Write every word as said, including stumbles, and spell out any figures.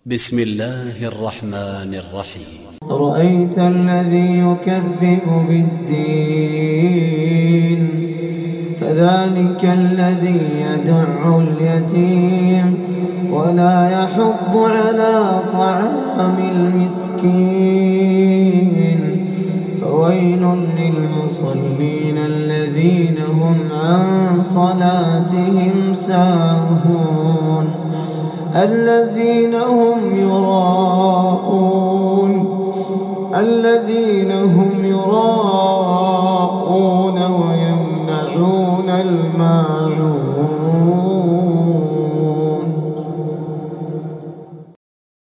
بسم الله الرحمن الرحيم. رأيت الذي يكذب بالدين فذلك الذي يدع اليتيم ولا يحض على طعام المسكين فويل للمصلين الذين هم عن صلاتهم ساهون الذين هم يراءون الذين هم يراءون ويمنعون الماعون